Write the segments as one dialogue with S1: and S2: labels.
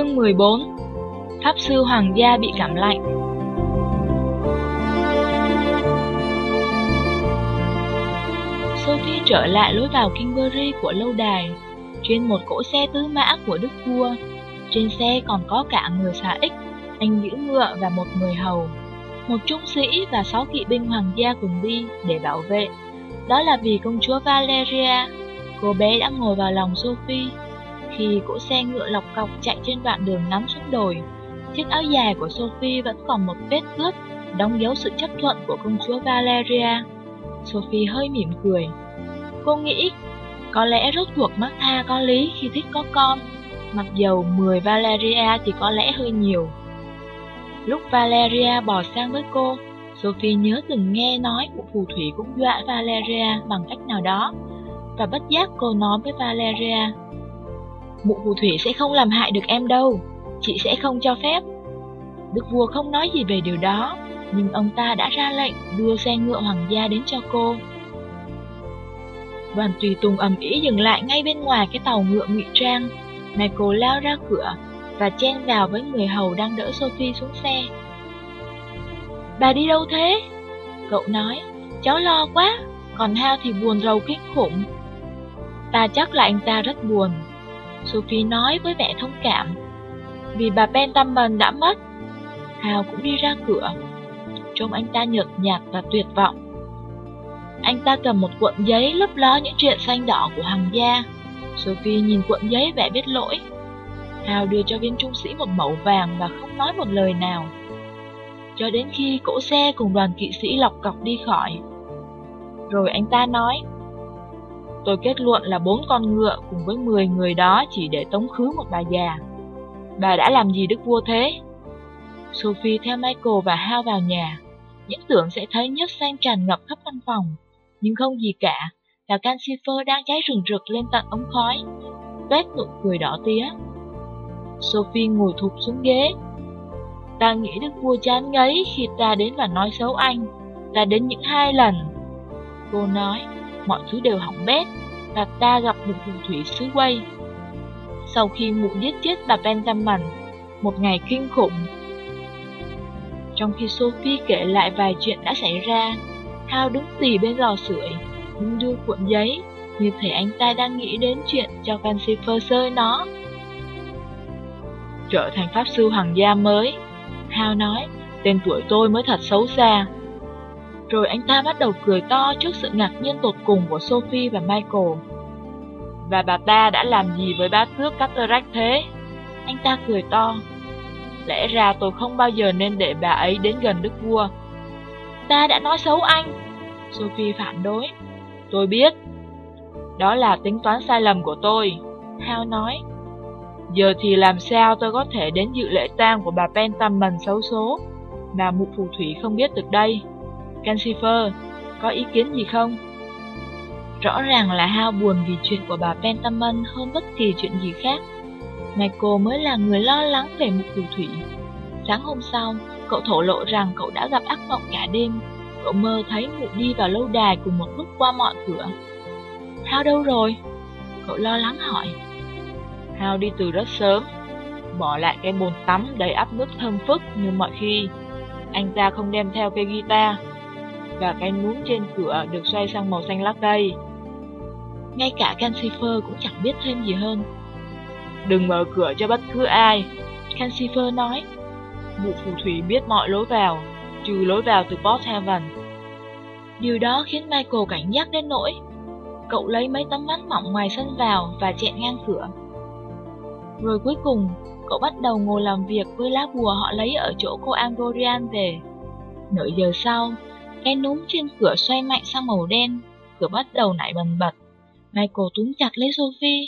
S1: Chương 14. Pháp sư hoàng gia bị cảm lạnh. Sophie trở lại lối vào Kingbury của lâu đài, trên một cỗ xe tứ mã của đức vua. Trên xe còn có cả người xà ích, anh giữ ngựa và một người hầu, một trung sĩ và 6 kỵ binh hoàng gia cùng đi để bảo vệ. Đó là vì công chúa Valeria. Cô bé đã ngồi vào lòng Sophie. Khi cỗ xe ngựa lọc cọc chạy trên đoạn đường ngắn xuống đồi, chiếc áo dài của Sophie vẫn còn một vết ướt, đóng dấu sự chấp thuận của công chúa Valeria. Sophie hơi mỉm cười. Cô nghĩ, có lẽ rốt cuộc Martha có lý khi thích có con, mặc dầu 10 Valeria thì có lẽ hơi nhiều. Lúc Valeria bò sang với cô, Sophie nhớ từng nghe nói mụ phù thủy cũng dọa Valeria bằng cách nào đó, và bất giác cô nói với Valeria: mụ phù thủy sẽ không làm hại được em đâu, chị sẽ không cho phép. Đức vua không nói gì về điều đó, nhưng ông ta đã ra lệnh đưa xe ngựa hoàng gia đến cho cô. Đoàn tùy tùng ầm ĩ dừng lại ngay bên ngoài cái tàu ngựa ngụy trang. Michael lao ra cửa và chen vào với người hầu đang đỡ Sophie xuống xe. Bà đi đâu thế? Cậu nói, cháu lo quá, còn Hal thì buồn rầu kinh khủng. Ta chắc là anh ta rất buồn, Sophie nói với vẻ thông cảm, vì bà Pentamente đã mất. Hal cũng đi ra cửa, trông anh ta nhợt nhạt và tuyệt vọng. Anh ta cầm một cuộn giấy lấp ló những chuyện xanh đỏ của hoàng gia. Sophie nhìn cuộn giấy vẻ biết lỗi. Hal đưa cho viên trung sĩ một mẩu vàng và không nói một lời nào, cho đến khi cỗ xe cùng đoàn kỵ sĩ lọc cọc đi khỏi. Rồi anh ta nói, tôi kết luận là 4 con ngựa cùng với 10 người đó chỉ để tống khứ một bà già. Bà đã làm gì đức vua thế? Sophie theo Michael và Hal vào nhà. Những tưởng sẽ thấy nhớt xanh tràn ngập khắp căn phòng, nhưng không gì cả, là Cancifer đang cháy rừng rực lên tận ống khói, tuét nụ cười đỏ tía. Sophie ngồi thụp xuống ghế. Ta nghĩ đức vua chán ngấy khi ta đến và nói xấu anh. Ta đến những 2 lần. Cô nói, mọi thứ đều hỏng bét, và ta gặp một phù thủy xứ Wales. Sau khi mụ giết chết bà Pentamente, một ngày kinh khủng. Trong khi Sophie kể lại vài chuyện đã xảy ra, Hal đứng tì bên lò sưởi, nhưng đưa cuộn giấy, như thể anh ta đang nghĩ đến chuyện cho Cancifer sơi nó. Trở thành pháp sư hoàng gia mới, Hal nói, tên tuổi tôi mới thật xấu xa. Rồi anh ta bắt đầu cười to trước sự ngạc nhiên tột cùng của Sophie và Michael. Và bà ta đã làm gì với bá tước Cataract thế? Anh ta cười to. Lẽ ra tôi không bao giờ nên để bà ấy đến gần đức vua. Ta đã nói xấu anh, Sophie phản đối. Tôi biết. Đó là tính toán sai lầm của tôi, Hal nói. Giờ thì làm sao tôi có thể đến dự lễ tang của bà Pentamente xấu số mà mụ phù thủy không biết được đây? Cancifer, có ý kiến gì không? Rõ ràng là Hal buồn vì chuyện của bà Pentamente hơn bất kỳ chuyện gì khác. Michael mới là người lo lắng về mụ phù thủy. Sáng hôm sau, cậu thổ lộ rằng cậu đã gặp ác mộng cả đêm. Cậu mơ thấy mụ đi vào lâu đài cùng một lúc qua mọi cửa. Hal đâu rồi? Cậu lo lắng hỏi. Hal đi từ rất sớm, bỏ lại cái bồn tắm đầy ắp nước thơm phức như mọi khi. Anh ta không đem theo cây guitar, và cái núm trên cửa được xoay sang màu xanh lá cây. Ngay cả Cancifer cũng chẳng biết thêm gì hơn. Đừng mở cửa cho bất cứ ai, Cancifer nói. Mụ phù thủy biết mọi lối vào, trừ lối vào từ Port Heaven. Điều đó khiến Michael cảnh giác đến nỗi cậu lấy mấy tấm ván mỏng ngoài sân vào và chẹn ngang cửa. Rồi cuối cùng, cậu bắt đầu ngồi làm việc với lá bùa họ lấy ở chỗ cô Angorian về. Nửa giờ sau, cái núm trên cửa xoay mạnh sang màu đen, cửa bắt đầu nảy bần bật. Michael túm chặt lấy Sophie.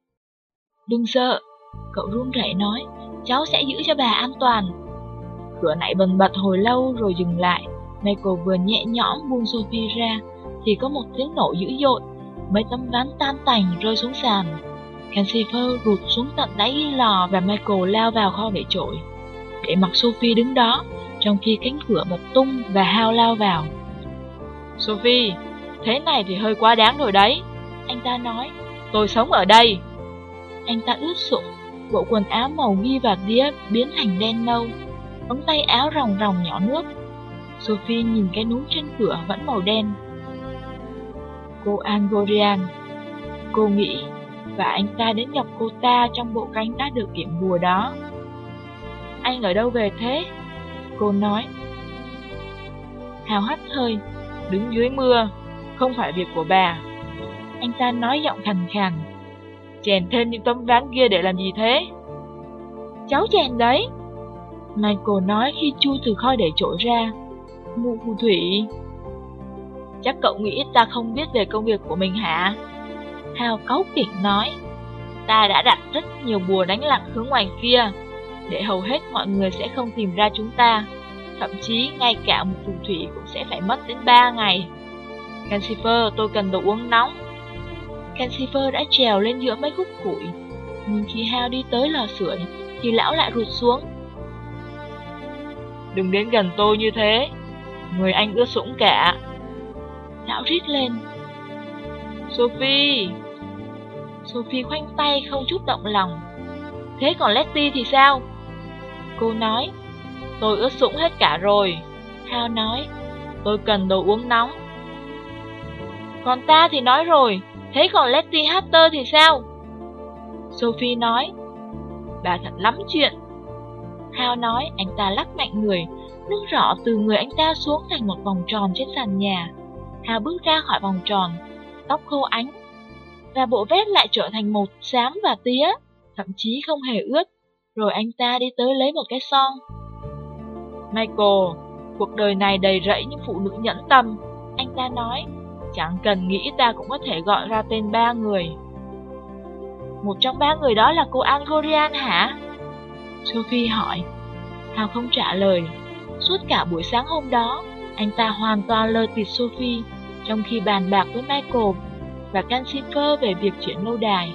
S1: Đừng sợ, cậu run rẩy nói, cháu sẽ giữ cho bà an toàn. Cửa nảy bần bật hồi lâu rồi dừng lại. Michael vừa nhẹ nhõm buông Sophie ra thì có một tiếng nổ dữ dội, mấy tấm ván tan tành rơi xuống sàn. Cancifer rụt xuống tận đáy ghi lò và Michael lao vào kho để trội, để mặc Sophie đứng đó, trong khi cánh cửa bật tung và Hal lao vào. Sophie, thế này thì hơi quá đáng rồi đấy, anh ta nói. Tôi sống ở đây. Anh ta ướt sũng, Bộ quần áo màu ghi và tía biến thành đen nâu, ống tay áo ròng ròng nhỏ nước. Sophie nhìn cái núm trên cửa vẫn màu đen. Cô Angorian, cô nghĩ, và anh ta đến gặp cô ta trong bộ cánh đã được kiểm bùa đó. Anh ở đâu về thế? Cô nói. Hào hắt hơi, đứng dưới mưa, không phải việc của bà. Anh ta nói giọng khàn khàn. Chèn thêm những tấm ván kia để làm gì thế? Cháu chèn đấy, Michael nói khi chui từ kho để trội ra. Mụ phù thủy. Chắc cậu nghĩ ta không biết về công việc của mình hả? Hào cáu kỉnh nói. Ta đã đặt rất nhiều bùa đánh lạc hướng ngoài kia, để hầu hết mọi người sẽ không tìm ra chúng ta. Thậm chí ngay cả một phù thủy cũng sẽ phải mất đến 3 ngày. Cancifer, tôi cần đồ uống nóng. Cancifer đã trèo lên giữa mấy khúc củi, nhưng khi Hao đi tới lò sưởi thì lão lại rụt xuống. Đừng đến gần tôi như thế, người anh ướt sũng cả. Lão rít lên. Sophie! Sophie khoanh tay không chút động lòng. Thế còn Letty thì sao? Cô nói. Tôi ướt sũng hết cả rồi. Hao nói. Tôi cần đồ uống nóng. Còn ta thì nói rồi. Thế còn Letty Hatter thì sao? Sophie nói. Bà thật lắm chuyện. Hao nói. Anh ta lắc mạnh người, nước rõ từ người anh ta xuống thành một vòng tròn trên sàn nhà. Hao bước ra khỏi vòng tròn, tóc khô ánh, và bộ vest lại trở thành màu xám và tía, thậm chí không hề ướt. Rồi anh ta đi tới lấy một cái son. Michael, cuộc đời này đầy rẫy những phụ nữ nhẫn tâm, anh ta nói. Chẳng cần nghĩ ta cũng có thể gọi ra tên 3 người. Một trong 3 người đó là cô Angorian hả? Sophie hỏi. Hao không trả lời. Suốt cả buổi sáng hôm đó, anh ta hoàn toàn lờ tịt Sophie, trong khi bàn bạc với Michael và Cancifer về việc chuyển lâu đài.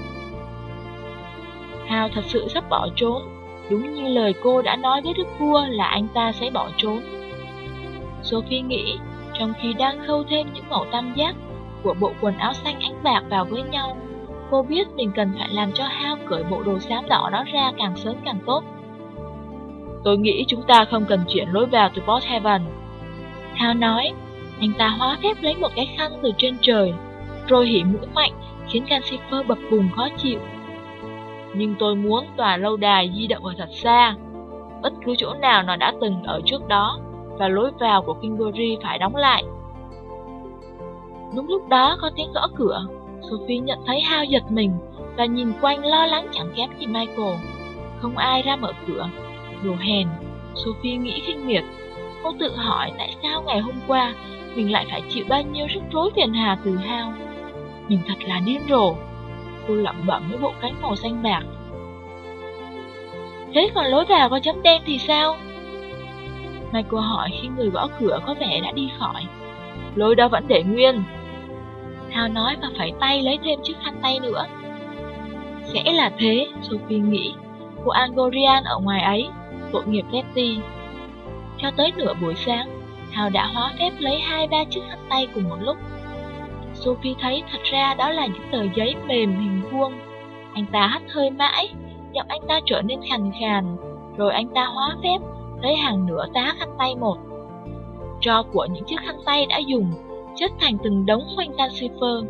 S1: Hao thật sự sắp bỏ trốn, đúng như lời cô đã nói với đức vua là anh ta sẽ bỏ trốn. Sophie nghĩ, trong khi đang khâu thêm những màu tam giác của bộ quần áo xanh ánh bạc vào với nhau, cô biết mình cần phải làm cho Hao cởi bộ đồ xám đỏ đó ra càng sớm càng tốt. Tôi nghĩ chúng ta không cần chuyển lối vào từ Port Haven. Hao nói. Anh ta hóa phép lấy một cái khăn từ trên trời, rồi hỉ mũi mạnh khiến Cancifer bập bùng khó chịu. Nhưng tôi muốn tòa lâu đài di động ở thật xa, bất cứ chỗ nào nó đã từng ở trước đó, và lối vào của Kinbury phải đóng lại. Đúng lúc đó có tiếng gõ cửa. Sophie nhận thấy Hao giật mình và nhìn quanh lo lắng chẳng kém gì Michael. Không ai ra mở cửa. Đồ hèn, Sophie nghĩ khinh miệt. Cô tự hỏi tại sao ngày hôm qua mình lại phải chịu bao nhiêu rắc rối phiền hà từ Hao. Mình thật là điên rồ. Cô lẩm bẩm với bộ cánh màu xanh bạc. Thế còn lối vào có chấm đen thì sao? Michael hỏi khi người gõ cửa có vẻ đã đi khỏi. Lối đó vẫn để nguyên. Hao nói và phẩy tay lấy thêm chiếc khăn tay nữa. Sẽ là thế, Sophie nghĩ. Cô Angorian ở ngoài ấy, tội nghiệp Letty. Cho tới nửa buổi sáng, Hao đã hóa phép lấy 2-3 chiếc khăn tay cùng một lúc. Sophie thấy thật ra đó là những tờ giấy mềm hình vuông. Anh ta hắt hơi mãi, giọng anh ta trở nên khàn khàn, rồi anh ta hóa phép lấy hàng nửa tá khăn tay một. Tro của những chiếc khăn tay đã dùng chất thành từng đống quanh Cancifer.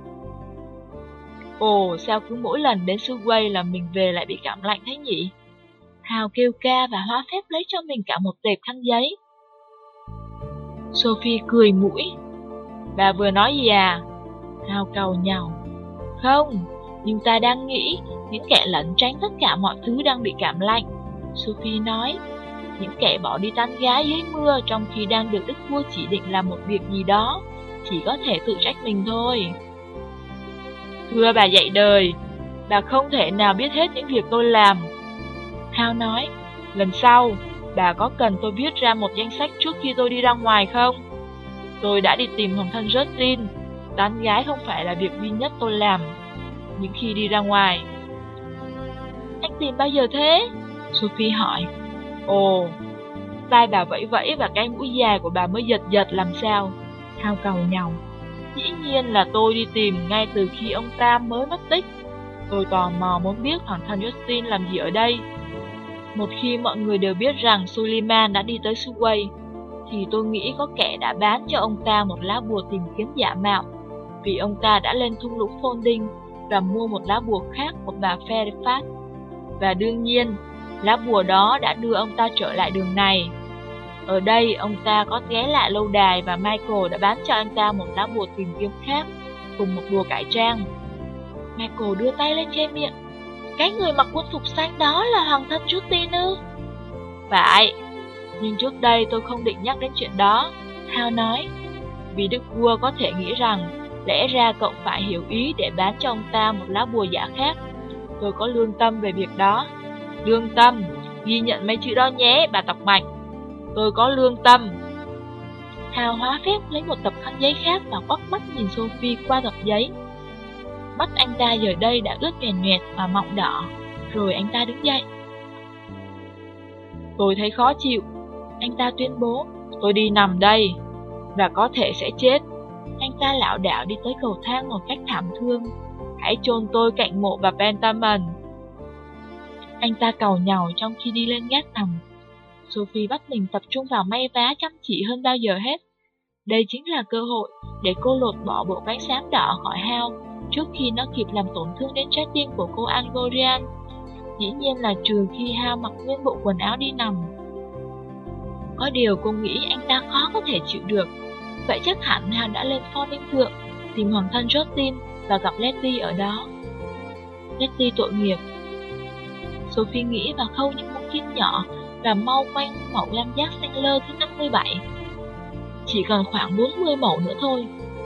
S1: Ồ, sao cứ mỗi lần đến Subway là mình về lại bị cảm lạnh thế nhỉ? Hao kêu ca và hóa phép lấy cho mình cả một tệp khăn giấy. Sophie cười mũi. Bà vừa nói gì à? Hao cau nhàu. Không, nhưng ta đang nghĩ những kẻ lẩn tránh tất cả mọi thứ đang bị cảm lạnh. Sophie nói. Những kẻ bỏ đi tán gái dưới mưa trong khi đang được đức vua chỉ định làm một việc gì đó chỉ có thể tự trách mình thôi. Thưa bà dạy đời, bà không thể nào biết hết những việc tôi làm. Hao nói. Lần sau, bà có cần tôi viết ra một danh sách trước khi tôi đi ra ngoài không? Tôi đã đi tìm hoàng thân Justin. Tán gái không phải là việc duy nhất tôi làm những khi đi ra ngoài. Anh tìm bao giờ thế? Sophie hỏi. Ồ, tai bà vẫy vẫy và cái mũi dài của bà mới giật giật làm sao? Hao cau nhàu. Dĩ nhiên là tôi đi tìm ngay từ khi ông Tam mới mất tích. Tôi tò mò muốn biết hoàng thân Justin làm gì ở đây. Một khi mọi người đều biết rằng Suleiman đã đi tới Suway, thì tôi nghĩ có kẻ đã bán cho ông ta một lá bùa tìm kiếm giả mạo, vì ông ta đã lên thung lũng Folding và mua một lá bùa khác của bà Fairfax. Và đương nhiên, lá bùa đó đã đưa ông ta trở lại đường này. Ở đây, ông ta có ghé lại lâu đài và Michael đã bán cho anh ta một lá bùa tìm kiếm khác, cùng một bùa cải trang. Michael đưa tay lên che miệng. Cái người mặc quân phục xanh đó là hoàng thân Justin ư? Phải, nhưng trước đây tôi không định nhắc đến chuyện đó, Hal nói. Vì đức vua có thể nghĩ rằng, lẽ ra cậu phải hiểu ý để bán cho ông ta một lá bùa giả khác. Tôi có lương tâm về việc đó. Lương tâm, ghi nhận mấy chữ đó nhé, bà Tọc Mạch. Tôi có lương tâm. Hal hóa phép lấy một tập khăn giấy khác và quắc mắt nhìn Sophie qua tập giấy. Mắt anh ta giờ đây đã ướt nhoẻn nhoẹt và mọng đỏ. Rồi anh ta đứng dậy. Tôi thấy khó chịu, anh ta tuyên bố. Tôi đi nằm đây, và có thể sẽ chết. Anh ta lảo đảo đi tới cầu thang một cách thảm thương. Hãy chôn tôi cạnh mộ bà Pentament. Anh ta càu nhàu trong khi đi lên gác nằm. Sophie bắt mình tập trung vào may vá chăm chỉ hơn bao giờ hết. Đây chính là cơ hội để cô lột bỏ bộ váy xám đỏ khỏi Hal trước khi nó kịp làm tổn thương đến trái tim của cô Angorian. Dĩ nhiên là trừ khi Hal mặc nguyên bộ quần áo đi nằm. Có điều cô nghĩ anh ta khó có thể chịu được. Vậy chắc hẳn Hal đã lên Folding Thượng tìm hoàng thân Justin và gặp Letty ở đó. Letty tội nghiệp. Sophie nghĩ và khâu những mũi kim nhỏ và mau quanh mẩu lam giác xanh lơ thứ 57. Chỉ còn khoảng 40 mẩu nữa thôi.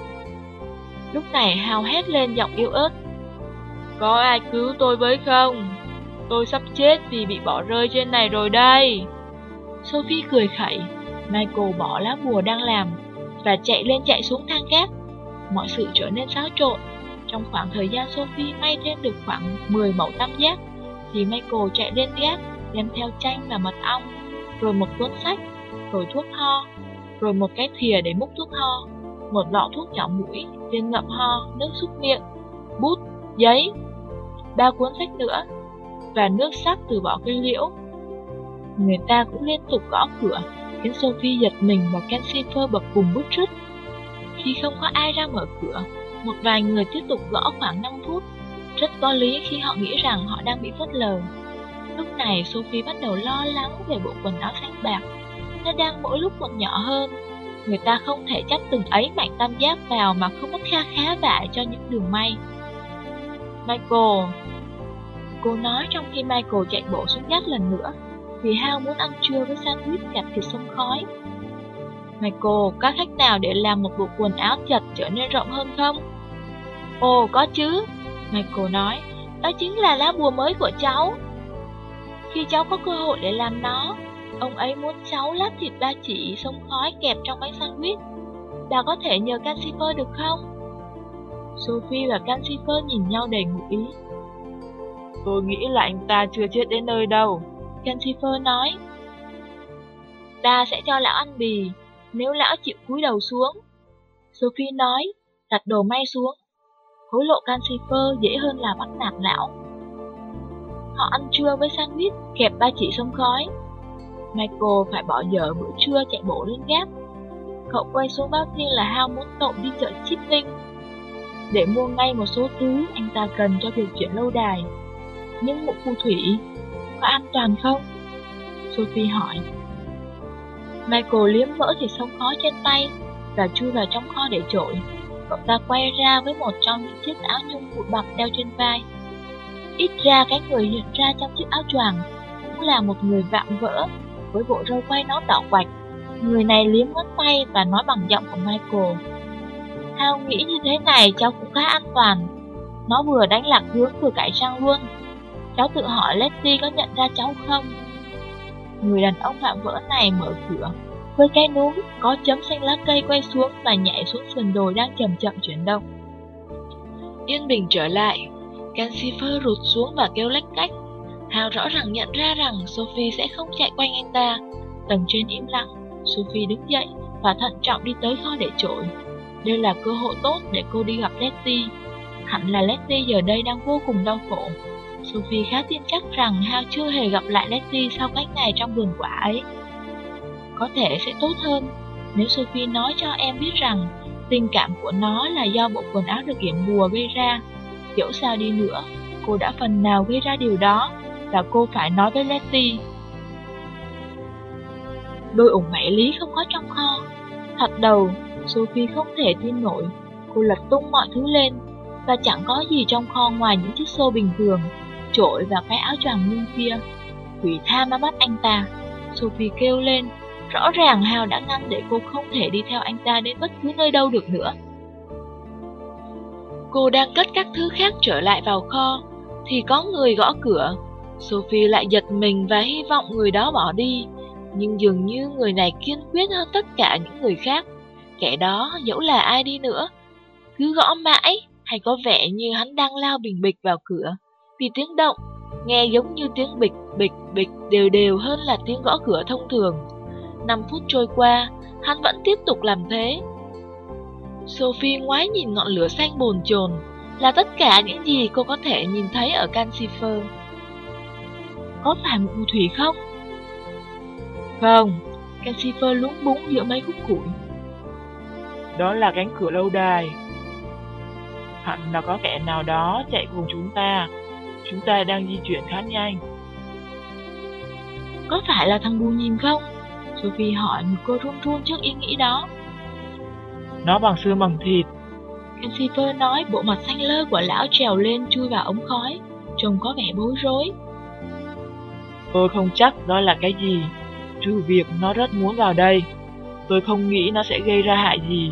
S1: Lúc này Hal hét lên giọng yếu ớt. Có ai cứu tôi với không? Tôi sắp chết vì bị bỏ rơi trên này rồi đây. Sophie cười khẩy. Michael bỏ lá bùa đang làm và chạy lên chạy xuống thang gác. Mọi sự trở nên xáo trộn. Trong khoảng thời gian Sophie may thêm được khoảng 10 mẩu tam giác, thì Michael chạy lên gác đem theo chanh và mật ong, rồi một cuốn sách, rồi thuốc ho, rồi một cái thìa để múc thuốc ho, một lọ thuốc nhỏ mũi, viên ngậm ho, nước súc miệng, bút, giấy, 3 cuốn sách nữa, và nước sắc từ vỏ cây liễu. Người ta cũng liên tục gõ cửa, khiến Sophie giật mình và Kensifer bập bùng bứt rứt. Khi không có ai ra mở cửa, một vài người tiếp tục gõ khoảng 5 phút. Rất có lý khi họ nghĩ rằng họ đang bị phớt lờ. Lúc này Sophie bắt đầu lo lắng về bộ quần áo xanh bạc. Nó đang mỗi lúc một nhỏ hơn. Người ta không thể chắp từng ấy mảnh tam giác vào mà không mất kha khá vải cho những đường may. Michael, cô nói trong khi Michael chạy bộ xuống gác lần nữa, vì Hal muốn ăn trưa với sandwich kẹp thịt xông khói. Michael, có cách nào để làm một bộ quần áo chật trở nên rộng hơn không? Ồ, có chứ, Michael nói, đó chính là lá bùa mới của cháu. Khi cháu có cơ hội để làm nó, ông ấy muốn cháu lát thịt ba chỉ xông khói kẹp trong bánh sandwich. Bà có thể nhờ Kensifer được không? Sophie và Kensifer nhìn nhau đầy ngụ ý. Tôi nghĩ là anh ta chưa chết đến nơi đâu, Kensifer nói. Ta sẽ cho lão ăn bì, nếu lão chịu cúi đầu xuống. Sophie nói, đặt đồ may xuống. Hối lộ Kensifer dễ hơn là bắt nạt lão. Họ ăn trưa với sandwich kẹp ba chỉ xông khói. Michael phải bỏ dở bữa trưa chạy bộ lên gác. Cậu quay xuống báo tin là Hal muốn cậu đi chợ Chipping để mua ngay một số thứ anh ta cần cho việc chuyển lâu đài. Nhưng mụ phù thủy có an toàn không? Sophie hỏi. Michael liếm mỡ thịt xông khói trên tay và chui vào trong kho để trội. Cậu ta quay ra với một trong những chiếc áo nhung bụi bặm đeo trên vai. Ít ra cái người hiện ra trong chiếc áo choàng cũng là một người vạm vỡ với bộ râu quay nón đỏ quạch. Người này liếm ngón tay và nói bằng giọng của Michael. Hal nghĩ như thế này cháu cũng khá an toàn. Nó vừa đánh lạc hướng vừa cải trang luôn. Cháu tự hỏi Letty có nhận ra cháu không? Người đàn ông vạm vỡ này mở cửa với cái núm có chấm xanh lá cây quay xuống và nhảy xuống sườn đồi đang chậm chậm chuyển động. Yên bình trở lại, Kensifer rụt xuống và kêu lách cách. Hal rõ ràng nhận ra rằng Sophie sẽ không chạy quanh anh ta. Tầng trên im lặng, Sophie đứng dậy và thận trọng đi tới kho để trội. Đây là cơ hội tốt để cô đi gặp Letty. Hẳn là Letty giờ đây đang vô cùng đau khổ. Sophie khá tin chắc rằng Hal chưa hề gặp lại Letty sau cách ngày trong vườn quả ấy. Có thể sẽ tốt hơn nếu Sophie nói cho em biết rằng tình cảm của nó là do bộ quần áo được yểm bùa gây ra. Dẫu sao đi nữa, cô đã phần nào gây ra điều đó, và cô phải nói với Letty. Đôi ủng mảy lý không có trong kho. Thật đầu, Sophie không thể tin nổi. Cô lật tung mọi thứ lên, và chẳng có gì trong kho ngoài những chiếc xô bình thường, chổi và cái áo choàng nhung kia. Quỷ tha ma bắt anh ta, Sophie kêu lên. Rõ ràng Hal đã ngăn để cô không thể đi theo anh ta đến bất cứ nơi đâu được nữa. Cô đang cất các thứ khác trở lại vào kho, thì có người gõ cửa. Sophie lại giật mình và hy vọng người đó bỏ đi. Nhưng dường như người này kiên quyết hơn tất cả những người khác. Kẻ đó, dẫu là ai đi nữa, cứ gõ mãi, hay có vẻ như hắn đang lao bình bịch vào cửa. Vì tiếng động, nghe giống như tiếng bịch, bịch, bịch đều đều hơn là tiếng gõ cửa thông thường. 5 phút trôi qua, hắn vẫn tiếp tục làm thế. Sophie ngoái nhìn ngọn lửa xanh bồn chồn, là tất cả những gì cô có thể nhìn thấy ở Cansifer. Có phải một phù thủy không? Không, Cansifer lúng búng giữa mấy khúc củi. Đó là cánh cửa lâu đài. Hẳn là có kẻ nào đó chạy cùng chúng ta. Chúng ta đang di chuyển khá nhanh. Có phải là thằng bù nhìn không? Sophie hỏi, một cô run run trước ý nghĩ đó. Nó bằng xương bằng thịt. Cansifer nói, bộ mặt xanh lơ của lão trèo lên chui vào ống khói, trông có vẻ bối rối. Tôi không chắc đó là cái gì, trừ việc nó rất muốn vào đây. Tôi không nghĩ nó sẽ gây ra hại gì.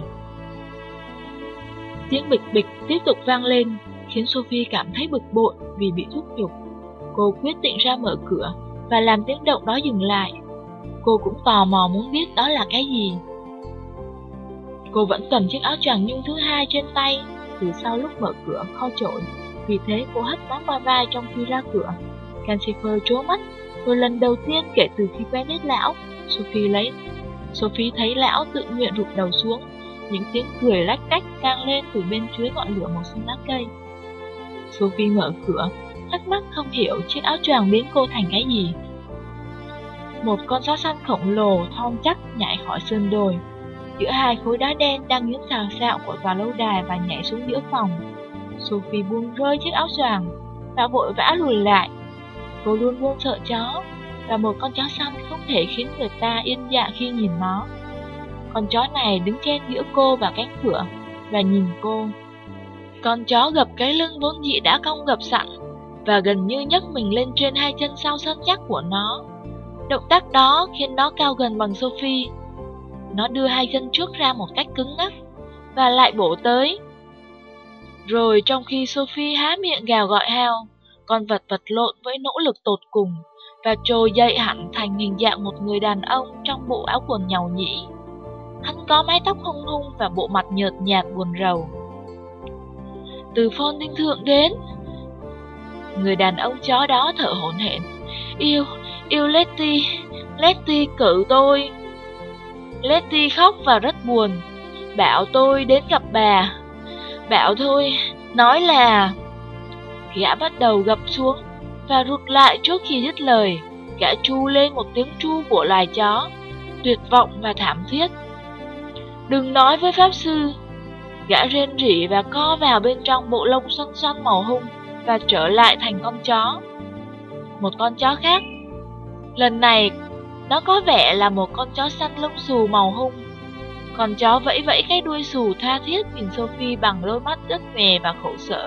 S1: Tiếng bịch bịch tiếp tục vang lên, khiến Sophie cảm thấy bực bội vì bị thúc giục. Cô quyết định ra mở cửa và làm tiếng động đó dừng lại. Cô cũng tò mò muốn biết đó là cái gì. Cô vẫn cầm chiếc áo choàng nhung thứ hai trên tay từ sau lúc mở cửa kho chổi, vì thế cô hất nó qua vai trong khi ra cửa. Cansifer trố mắt, rồi lần đầu tiên kể từ khi quen biết lão, Sophie thấy lão tự nguyện rụt đầu xuống. Những tiếng cười lách cách vang lên từ bên dưới ngọn lửa màu xanh lá cây. Sophie mở cửa, thắc mắc không hiểu chiếc áo choàng biến cô thành cái gì. Một con chó săn khổng lồ thon chắc nhảy khỏi sườn đồi giữa hai khối đá đen đang nghiến xào xạo của tòa lâu đài và nhảy xuống giữa phòng. Sophie buông rơi chiếc áo choàng và vội vã lùi lại. Cô luôn luôn sợ chó, và một con chó săn không thể khiến người ta yên dạ khi nhìn nó. Con chó này đứng trên giữa cô và cánh cửa và nhìn cô. Con chó gập cái lưng vốn dĩ đã cong gập sẵn và gần như nhấc mình lên trên hai chân sau sân chắc của nó. Động tác đó khiến nó cao gần bằng Sophie. Nó đưa hai chân trước ra một cách cứng ngắc và lại bổ tới. Rồi trong khi Sophie há miệng gào gọi Hal, con vật vật lộn với nỗ lực tột cùng và trồi dậy hẳn thành hình dạng một người đàn ông trong bộ áo quần nhàu nhĩ. Hắn có mái tóc hung hung và bộ mặt nhợt nhạt buồn rầu. Từ Phôn Đinh Thượng đến. Người đàn ông chó đó thở hổn hển. Yêu Letty, Letty cự tôi. Letty khóc và rất buồn. Bảo tôi đến gặp bà. Bảo thôi, nói là... Gã bắt đầu gập xuống và rụt lại trước khi dứt lời. Gã tru lên một tiếng tru của loài chó, tuyệt vọng và thảm thiết. Đừng nói với pháp sư. Gã rên rỉ và co vào bên trong bộ lông xoăn xoăn màu hung và trở lại thành con chó. Một con chó khác. Lần này, nó có vẻ là một con chó săn lông xù màu hung. Con chó vẫy vẫy cái đuôi xù tha thiết nhìn Sophie bằng đôi mắt rất mè và khổ sở.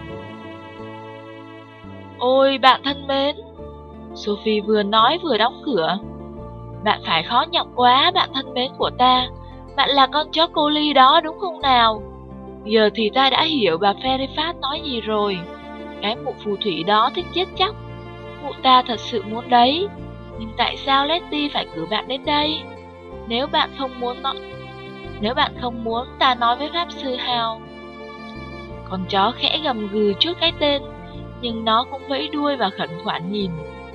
S1: Ôi bạn thân mến, Sophie vừa nói vừa đóng cửa. Bạn phải khó nhọc quá bạn thân mến của ta. Bạn là con chó cô ly đó đúng không nào? Giờ thì ta đã hiểu bà Ferifat nói gì rồi. Cái mụ phù thủy đó thích chết chóc. Mụ ta thật sự muốn đấy. Nhưng tại sao Letty phải cử bạn đến đây? Nếu bạn không muốn ta nói với pháp sư Hal. Con chó khẽ gầm gừ trước cái tên, nhưng nó cũng vẫy đuôi và khẩn khoản nhìn.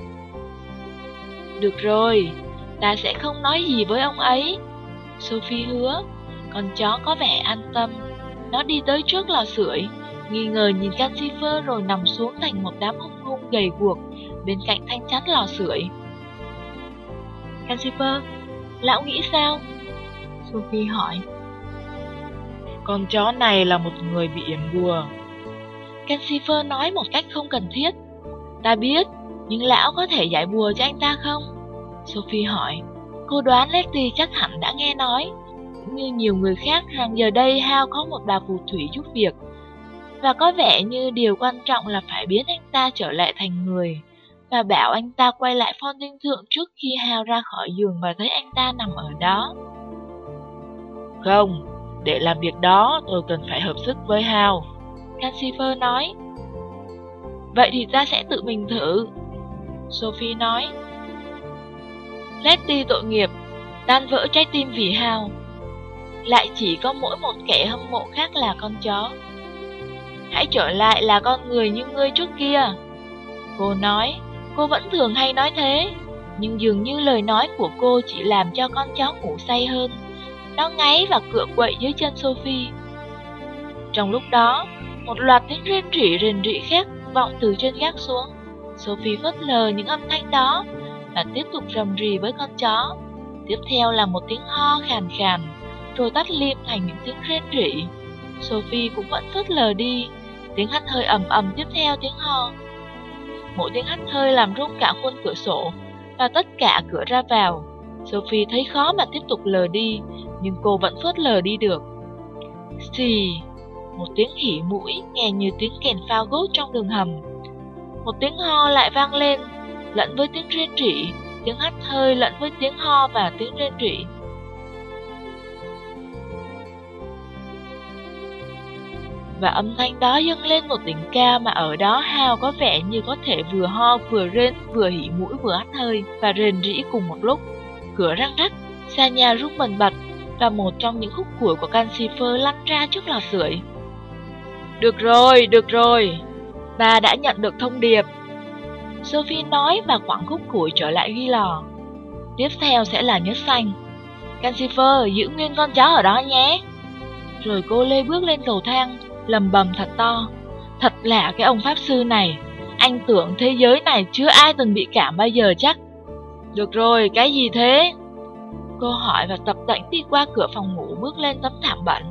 S1: Được rồi, ta sẽ không nói gì với ông ấy. Sophie hứa. Con chó có vẻ an tâm. Nó đi tới trước lò sưởi, nghi ngờ nhìn Calcifer rồi nằm xuống thành một đám hung hung gầy guộc bên cạnh thanh chắn lò sưởi. Calcifer, lão nghĩ sao? Sophie hỏi. Con chó này là một người bị yểm bùa. Calcifer nói một cách không cần thiết. Ta biết, nhưng lão có thể giải bùa cho anh ta không? Sophie hỏi. Cô đoán Letty chắc hẳn đã nghe nói, cũng như nhiều người khác, rằng giờ đây Hal có một bà phù thủy giúp việc. Và có vẻ như điều quan trọng là phải biến anh ta trở lại thành người, và bảo anh ta quay lại Phong Tinh Thượng trước khi Hal ra khỏi giường và thấy anh ta nằm ở đó. Không, để làm việc đó tôi cần phải hợp sức với Hal, Calcifer nói. Vậy thì ta sẽ tự mình thử, Sophie nói. Letty tội nghiệp, tan vỡ trái tim vì Hal. Lại chỉ có mỗi một kẻ hâm mộ khác là con chó. Hãy trở lại là con người như ngươi trước kia, cô nói. Cô vẫn thường hay nói thế, nhưng dường như lời nói của cô chỉ làm cho con chó ngủ say hơn. Nó ngáy và cựa quậy dưới chân Sophie. Trong lúc đó, một loạt tiếng rền rỉ khác vọng từ trên gác xuống. Sophie phớt lờ những âm thanh đó và tiếp tục rầm rì với con chó. Tiếp theo là một tiếng ho khàn khàn, rồi tắt lim thành những tiếng rên rỉ. Sophie cũng vẫn phớt lờ đi. Tiếng hắt hơi ầm ầm tiếp theo tiếng ho. Mỗi tiếng hắt hơi làm rung cả khuôn cửa sổ và tất cả cửa ra vào. Sophie thấy khó mà tiếp tục lờ đi, nhưng cô vẫn phớt lờ đi được. Xì, một tiếng hỉ mũi nghe như tiếng kèn phao gốt trong đường hầm. Một tiếng ho lại vang lên, lẫn với tiếng rên rỉ, tiếng hắt hơi lẫn với tiếng ho và tiếng rên rỉ. Và âm thanh đó dâng lên một đỉnh cao mà ở đó Hal có vẻ như có thể vừa ho vừa rên, vừa hỉ mũi vừa hắt hơi và rền rỉ cùng một lúc. Cửa răng rắc, xa nhà rung bần bật và một trong những khúc củi của Calcifer lăn ra trước lò sưởi. Được rồi, bà đã nhận được thông điệp, Sophie nói và quẳng khúc củi trở lại ghi lò. Tiếp theo sẽ là nhớt xanh. Calcifer, giữ nguyên con chó ở đó nhé. Rồi cô lê bước lên cầu thang, lầm bầm thật to. Thật lạ cái ông pháp sư này, anh tưởng thế giới này chưa ai từng bị cảm bao giờ chắc. Được rồi, cái gì thế? Cô hỏi và tập tễnh đi qua cửa phòng ngủ bước lên tấm thảm bẩn.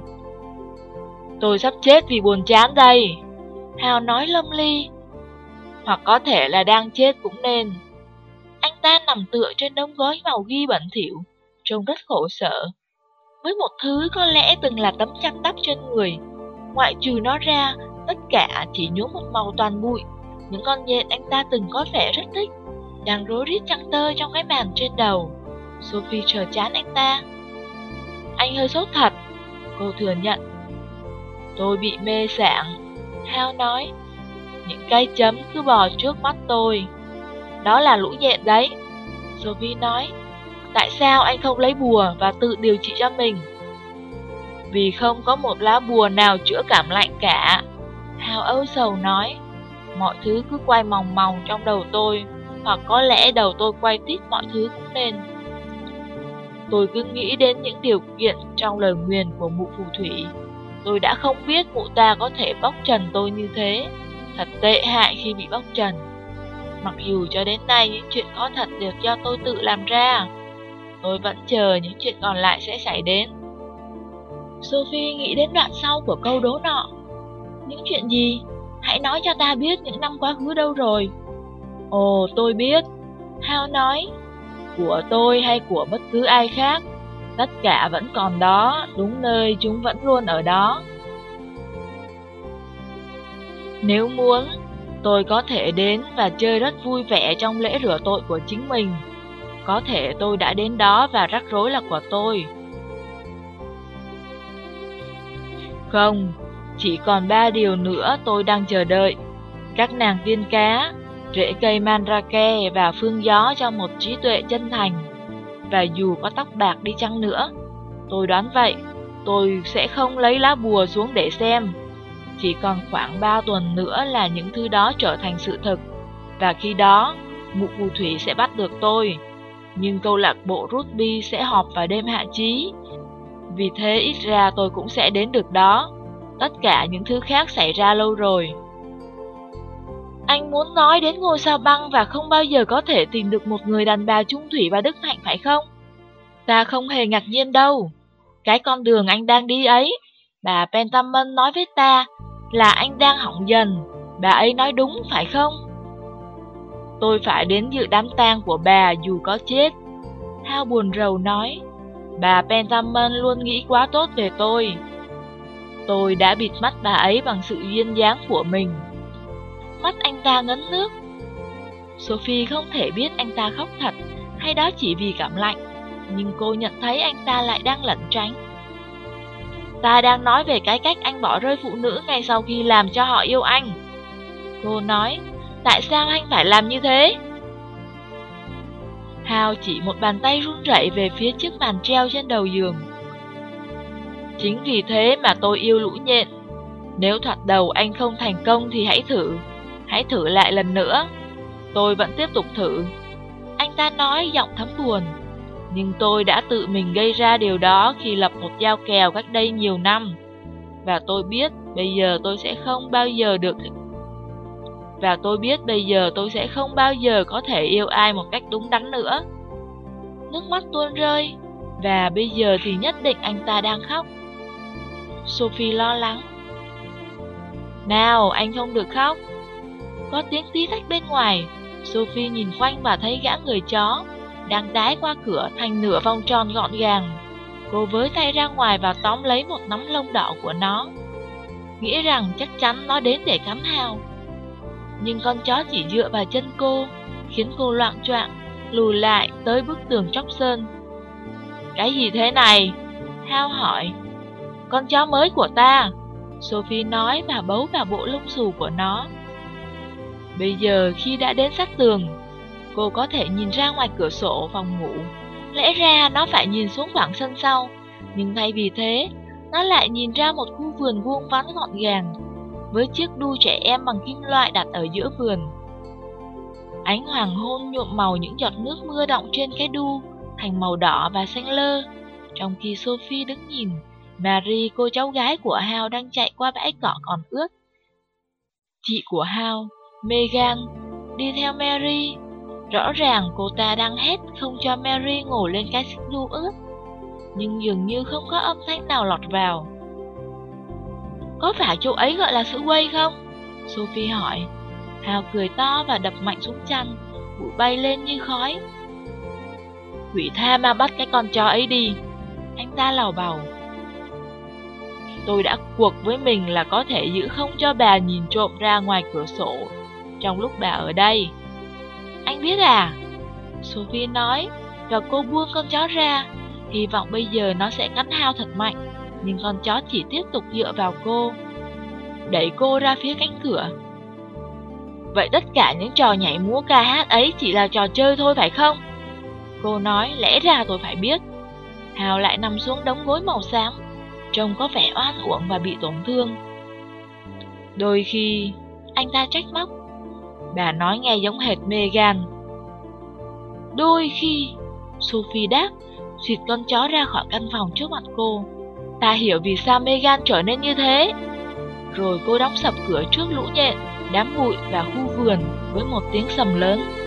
S1: Tôi sắp chết vì buồn chán đây, Hal nói lâm ly. Hoặc có thể là đang chết cũng nên. Anh ta nằm tựa trên đống gói màu ghi bẩn thỉu, trông rất khổ sở. Với một thứ có lẽ từng là tấm chăn đắp trên người, ngoại trừ nó ra, tất cả chỉ nhuốm một màu toàn bụi. Những con nhện anh ta từng có vẻ rất thích đang rối rít trăng tơ trong cái màn trên đầu. Sophie sờ chán anh ta. Anh hơi sốt thật, cô thừa nhận. Tôi bị mê sảng, Hal nói. Những cái chấm cứ bò trước mắt tôi. Đó là lũ nhện đấy, Sophie nói. Tại sao anh không lấy bùa và tự điều trị cho mình? Vì không có một lá bùa nào chữa cảm lạnh cả, Hal âu sầu nói. Mọi thứ cứ quay mòng mòng trong đầu tôi, hoặc có lẽ đầu tôi quay tít mọi thứ cũng nên. Tôi cứ nghĩ đến những điều kiện trong lời nguyền của mụ phù thủy. Tôi đã không biết mụ ta có thể bóc trần tôi như thế. Thật tệ hại khi bị bóc trần. Mặc dù cho đến nay những chuyện có thật đều do tôi tự làm ra, tôi vẫn chờ những chuyện còn lại sẽ xảy đến. Sophie nghĩ đến đoạn sau của câu đố nọ. Những chuyện gì? Hãy nói cho ta biết những năm quá khứ đâu rồi. Ồ, tôi biết, Hal nói. Của tôi hay của bất cứ ai khác, tất cả vẫn còn đó, đúng nơi chúng vẫn luôn ở đó. Nếu muốn, tôi có thể đến và chơi rất vui vẻ trong lễ rửa tội của chính mình. Có thể tôi đã đến đó và rắc rối là của tôi. Không, chỉ còn 3 điều nữa tôi đang chờ đợi. Các nàng tiên cá, rễ cây mandrake và phương gió cho một trí tuệ chân thành. Và dù có tóc bạc đi chăng nữa, tôi đoán vậy, tôi sẽ không lấy lá bùa xuống để xem. Chỉ còn khoảng 3 tuần nữa là những thứ đó trở thành sự thực. Và khi đó, mụ phù thủy sẽ bắt được tôi. Nhưng câu lạc bộ rugby sẽ họp vào đêm hạ chí. Vì thế ít ra tôi cũng sẽ đến được đó. Tất cả những thứ khác xảy ra lâu rồi. Anh muốn nói đến ngôi sao băng và không bao giờ có thể tìm được một người đàn bà trung thủy và đức hạnh phải không? Ta không hề ngạc nhiên đâu. Cái con đường anh đang đi ấy, bà Pentamen nói với ta là anh đang hỏng dần. Bà ấy nói đúng phải không? Tôi phải đến dự đám tang của bà dù có chết. Hal buồn rầu nói. Bà Pentamen luôn nghĩ quá tốt về tôi. Tôi đã bịt mắt bà ấy bằng sự duyên dáng của mình. Mắt anh ta ngấn nước. Sophie không thể biết anh ta khóc thật hay đó chỉ vì cảm lạnh, nhưng cô nhận thấy anh ta lại đang lẩn tránh. Ta đang nói về cái cách anh bỏ rơi phụ nữ ngay sau khi làm cho họ yêu anh. Cô nói, tại sao anh phải làm như thế? Hal chỉ một bàn tay run rẩy về phía chiếc màn treo trên đầu giường. Chính vì thế mà tôi yêu lũ nhện. Nếu thoạt đầu anh không thành công thì hãy thử lại lần nữa. Tôi vẫn tiếp tục thử. Anh ta nói giọng thấm buồn. Nhưng tôi đã tự mình gây ra điều đó khi lập một giao kèo cách đây nhiều năm. Và tôi biết bây giờ tôi sẽ không bao giờ có thể yêu ai một cách đúng đắn nữa. Nước mắt tuôn rơi. Và bây giờ thì nhất định anh ta đang khóc. Sophie lo lắng. Nào, anh không được khóc. Có tiếng tí tách bên ngoài. Sophie nhìn quanh và thấy gã người chó đang đái qua cửa thành nửa vòng tròn gọn gàng. Cô với tay ra ngoài và tóm lấy một nắm lông đỏ của nó, nghĩ rằng chắc chắn nó đến để cắn Hal. Nhưng con chó chỉ dựa vào chân cô, khiến cô loạng choạng lùi lại tới bức tường chóc sơn. Cái gì thế này? Hal hỏi. Con chó mới của ta, Sophie nói và bấu vào bộ lông xù của nó. Bây giờ khi đã đến sát tường, cô có thể nhìn ra ngoài cửa sổ phòng ngủ. Lẽ ra nó phải nhìn xuống khoảng sân sau, nhưng thay vì thế, nó lại nhìn ra một khu vườn vuông vắn gọn gàng, với chiếc đu trẻ em bằng kim loại đặt ở giữa vườn. Ánh hoàng hôn nhuộm màu những giọt nước mưa đọng trên cái đu thành màu đỏ và xanh lơ. Trong khi Sophie đứng nhìn, Mary, cô cháu gái của Hal, đang chạy qua bãi cỏ còn ướt. Chị của Hal, Megan, đi theo Mary. Rõ ràng cô ta đang hét không cho Mary ngồi lên cái xích đu ướt, nhưng dường như không có âm thanh nào lọt vào. Có phải chỗ ấy gọi là Subway không? Sophie hỏi. Hal cười to và đập mạnh xuống chăn, bụi bay lên như khói. Quỷ tha ma bắt cái con chó ấy đi, anh ta lầu bầu. Tôi đã cuộc với mình là có thể giữ không cho bà nhìn trộm ra ngoài cửa sổ trong lúc bà ở đây. Anh biết à? Sophie nói, và cô buông con chó ra, hy vọng bây giờ nó sẽ cắn Hal thật mạnh. Nhưng con chó chỉ tiếp tục dựa vào cô, đẩy cô ra phía cánh cửa. Vậy tất cả những trò nhảy múa ca hát ấy chỉ là trò chơi thôi phải không? Cô nói, lẽ ra tôi phải biết. Hal lại nằm xuống đống gối màu xám, trông có vẻ oan uổng và bị tổn thương. Đôi khi, anh ta trách móc. Bà nói nghe giống hệt Megan. Đôi khi, Sophie đáp, xịt con chó ra khỏi căn phòng trước mặt cô. Ta hiểu vì sao Megan trở nên như thế. Rồi cô đóng sập cửa trước lũ nhện, đám bụi và khu vườn với một tiếng sầm lớn.